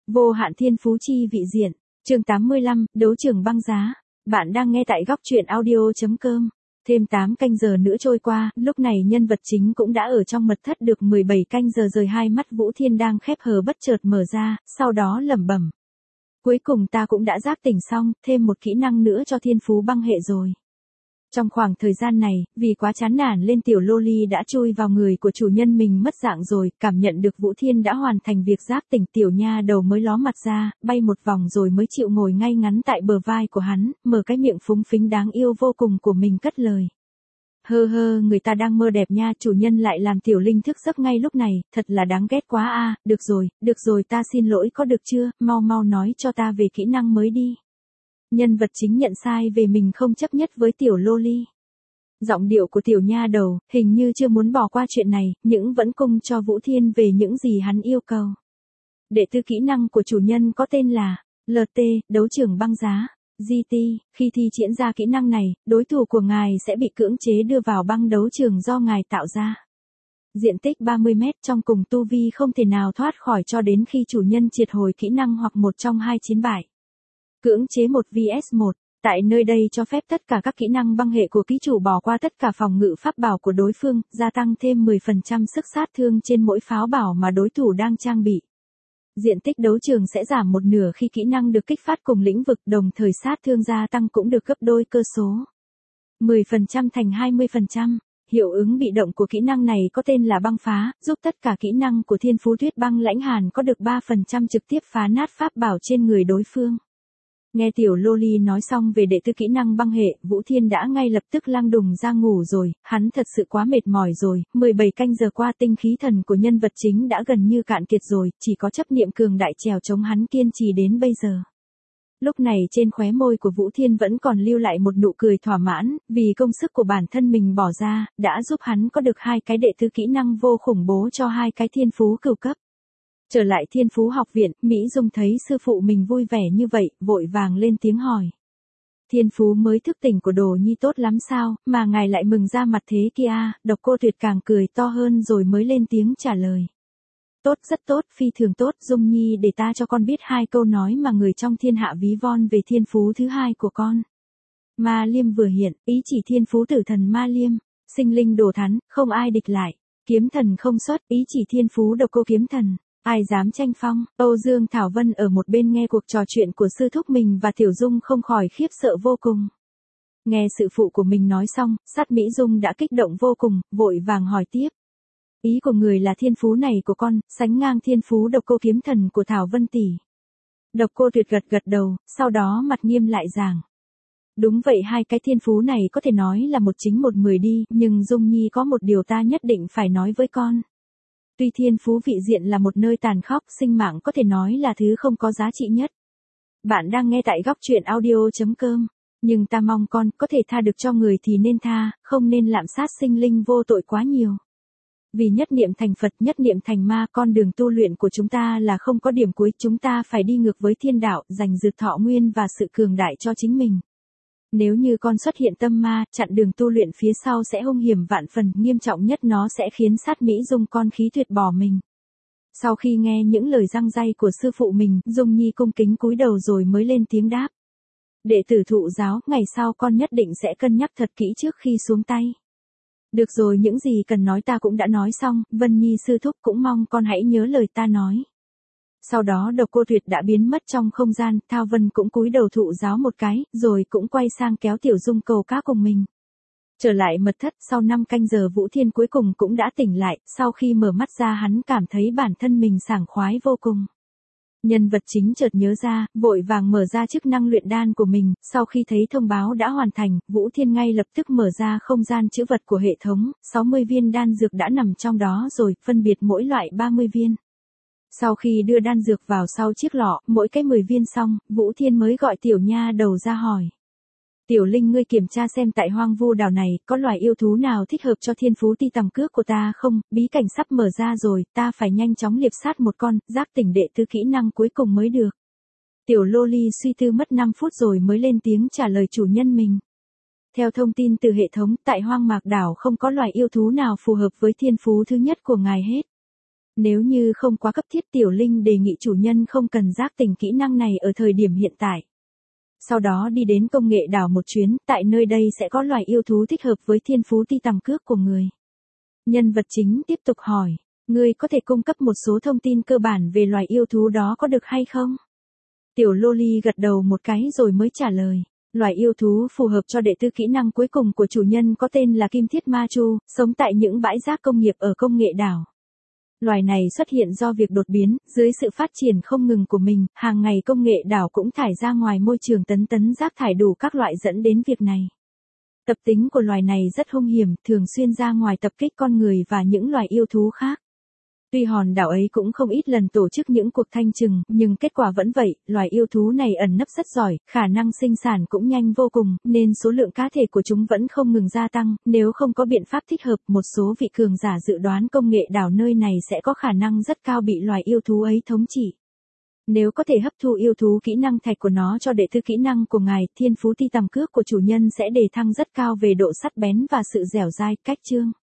Vô hạn thiên phú chi vị diện. Chương 85, đấu trường băng giá. Bạn đang nghe tại góc truyện audio.com. Thêm 8 canh giờ nữa trôi qua, lúc này nhân vật chính cũng đã ở trong mật thất được 17 canh giờ rồi. Hai mắt Vũ Thiên đang khép hờ bất chợt mở ra, sau đó lẩm bẩm. Cuối cùng ta cũng đã giác tỉnh xong, thêm một kỹ năng nữa cho thiên phú băng hệ rồi. Trong khoảng thời gian này, vì quá chán nản lên tiểu loli đã chui vào người của chủ nhân mình mất dạng rồi, cảm nhận được Vũ Thiên đã hoàn thành việc giác tỉnh, tiểu nha đầu mới ló mặt ra, bay một vòng rồi mới chịu ngồi ngay ngắn tại bờ vai của hắn, mở cái miệng phúng phính đáng yêu vô cùng của mình cất lời. Hơ hơ, người ta đang mơ đẹp nha, chủ nhân lại làm tiểu linh thức giấc ngay lúc này, thật là đáng ghét quá a. Được rồi ta xin lỗi có được chưa, mau mau nói cho ta về kỹ năng mới đi. Nhân vật chính nhận sai về mình không chấp nhất với tiểu loli. Giọng điệu của tiểu nha đầu, hình như chưa muốn bỏ qua chuyện này, nhưng vẫn cung cho Vũ Thiên về những gì hắn yêu cầu. Đệ tử kỹ năng của chủ nhân có tên là LT, đấu trường băng giá. GT, khi thi triển ra kỹ năng này, đối thủ của ngài sẽ bị cưỡng chế đưa vào băng đấu trường do ngài tạo ra. Diện tích 30 mét, trong cùng tu vi không thể nào thoát khỏi cho đến khi chủ nhân triệt hồi kỹ năng hoặc một trong hai chiến bại. Cưỡng chế 1 vs 1, tại nơi đây cho phép tất cả các kỹ năng băng hệ của ký chủ bỏ qua tất cả phòng ngự pháp bảo của đối phương, gia tăng thêm 10% sức sát thương trên mỗi pháo bảo mà đối thủ đang trang bị. Diện tích đấu trường sẽ giảm một nửa khi kỹ năng được kích phát cùng lĩnh vực, đồng thời sát thương gia tăng cũng được gấp đôi cơ số. 10% thành 20%. Hiệu ứng bị động của kỹ năng này có tên là băng phá, giúp tất cả kỹ năng của thiên phú tuyết băng lãnh hàn có được 3% trực tiếp phá nát pháp bảo trên người đối phương. Nghe tiểu loli nói xong về đệ tử kỹ năng băng hệ, Vũ Thiên đã ngay lập tức lăng đùng ra ngủ rồi, hắn thật sự quá mệt mỏi rồi, 17 canh giờ qua tinh khí thần của nhân vật chính đã gần như cạn kiệt rồi, chỉ có chấp niệm cường đại trèo chống hắn kiên trì đến bây giờ. Lúc này trên khóe môi của Vũ Thiên vẫn còn lưu lại một nụ cười thỏa mãn, vì công sức của bản thân mình bỏ ra, đã giúp hắn có được hai cái đệ tử kỹ năng vô khủng bố cho hai cái thiên phú cửu cấp. Trở lại thiên phú học viện, Mỹ Dung thấy sư phụ mình vui vẻ như vậy, vội vàng lên tiếng hỏi. Thiên phú mới thức tỉnh của Đồ Nhi tốt lắm sao, mà ngài lại mừng ra mặt thế kia. Độc Cô Tuyệt càng cười to hơn rồi mới lên tiếng trả lời. Tốt, rất tốt, phi thường tốt, Dung Nhi để ta cho con biết hai câu nói mà người trong thiên hạ ví von về thiên phú thứ hai của con. Ma Liêm vừa hiện, ý chỉ thiên phú tử thần Ma Liêm, sinh linh đồ thắn, không ai địch lại. Kiếm thần không xuất, ý chỉ thiên phú Độc Cô kiếm thần. Ai dám tranh phong. Âu Dương Thảo Vân ở một bên nghe cuộc trò chuyện của sư thúc mình và Tiểu Dung không khỏi khiếp sợ vô cùng. Nghe sự phụ của mình nói xong, Sát Mỹ Dung đã kích động vô cùng, vội vàng hỏi tiếp. Ý của người là thiên phú này của con, sánh ngang thiên phú Độc Cô kiếm thần của Thảo Vân tỷ. Độc Cô Tuyệt gật gật đầu, sau đó mặt nghiêm lại giảng. Đúng vậy, hai cái thiên phú này có thể nói là một chính một mười đi, nhưng Dung Nhi có một điều ta nhất định phải nói với con. Tuy thiên phú vị diện là một nơi tàn khốc, sinh mạng có thể nói là thứ không có giá trị nhất. Bạn đang nghe tại góc truyện audio.com, nhưng ta mong con có thể tha được cho người thì nên tha, không nên lạm sát sinh linh vô tội quá nhiều. Vì nhất niệm thành Phật, nhất niệm thành ma, con đường tu luyện của chúng ta là không có điểm cuối, chúng ta phải đi ngược với thiên đạo, giành giật thọ nguyên và sự cường đại cho chính mình. Nếu như con xuất hiện tâm ma, chặn đường tu luyện phía sau sẽ hung hiểm vạn phần, nghiêm trọng nhất nó sẽ khiến Sát Mỹ Dung con khí tuyệt bỏ mình. Sau khi nghe những lời răng day của sư phụ mình, Dung Nhi cung kính cúi đầu rồi mới lên tiếng đáp. Đệ tử thụ giáo, ngày sau con nhất định sẽ cân nhắc thật kỹ trước khi xuống tay. Được rồi, những gì cần nói ta cũng đã nói xong, Vân Nhi sư thúc cũng mong con hãy nhớ lời ta nói. Sau đó Độc Cô Tuyệt đã biến mất trong không gian, Thao Vân cũng cúi đầu thụ giáo một cái, rồi cũng quay sang kéo Tiểu Dung cầu cá cùng mình. Trở lại mật thất, sau 5 canh giờ Vũ Thiên cuối cùng cũng đã tỉnh lại, sau khi mở mắt ra hắn cảm thấy bản thân mình sảng khoái vô cùng. Nhân vật chính chợt nhớ ra, vội vàng mở ra chức năng luyện đan của mình, sau khi thấy thông báo đã hoàn thành, Vũ Thiên ngay lập tức mở ra không gian trữ vật của hệ thống, 60 viên đan dược đã nằm trong đó rồi, phân biệt mỗi loại 30 viên. Sau khi đưa đan dược vào sau chiếc lọ, mỗi cái 10 viên xong, Vũ Thiên mới gọi tiểu nha đầu ra hỏi. Tiểu Linh, ngươi kiểm tra xem tại hoang vu đảo này, có loài yêu thú nào thích hợp cho thiên phú ti tầm cước của ta không, bí cảnh sắp mở ra rồi, ta phải nhanh chóng liệp sát một con, giác tỉnh đệ tứ kỹ năng cuối cùng mới được. Tiểu Loli suy tư mất 5 phút rồi mới lên tiếng trả lời chủ nhân mình. Theo thông tin từ hệ thống, tại hoang mạc đảo không có loài yêu thú nào phù hợp với thiên phú thứ nhất của ngài hết. Nếu như không quá cấp thiết, Tiểu Linh đề nghị chủ nhân không cần giác tỉnh kỹ năng này ở thời điểm hiện tại. Sau đó đi đến công nghệ đảo một chuyến, tại nơi đây sẽ có loài yêu thú thích hợp với thiên phú ti tầm cước của người. Nhân vật chính tiếp tục hỏi, ngươi có thể cung cấp một số thông tin cơ bản về loài yêu thú đó có được hay không? Tiểu Loli gật đầu một cái rồi mới trả lời. Loài yêu thú phù hợp cho đệ tử kỹ năng cuối cùng của chủ nhân có tên là Kim Thiết Ma Chu, sống tại những bãi rác công nghiệp ở công nghệ đảo. Loài này xuất hiện do việc đột biến, dưới sự phát triển không ngừng của mình, hàng ngày công nghệ đảo cũng thải ra ngoài môi trường tấn rác thải đủ các loại dẫn đến việc này. Tập tính của loài này rất hung hiểm, thường xuyên ra ngoài tập kích con người và những loài yêu thú khác. Tuy hòn đảo ấy cũng không ít lần tổ chức những cuộc thanh trừng, nhưng kết quả vẫn vậy, loài yêu thú này ẩn nấp rất giỏi, khả năng sinh sản cũng nhanh vô cùng, nên số lượng cá thể của chúng vẫn không ngừng gia tăng, nếu không có biện pháp thích hợp, một số vị cường giả dự đoán công nghệ đảo nơi này sẽ có khả năng rất cao bị loài yêu thú ấy thống trị. Nếu có thể hấp thu yêu thú kỹ năng thạch của nó cho đệ tử kỹ năng của ngài, thiên phú ti tầm cước của chủ nhân sẽ đề thăng rất cao về độ sắc bén và sự dẻo dai. Cách chương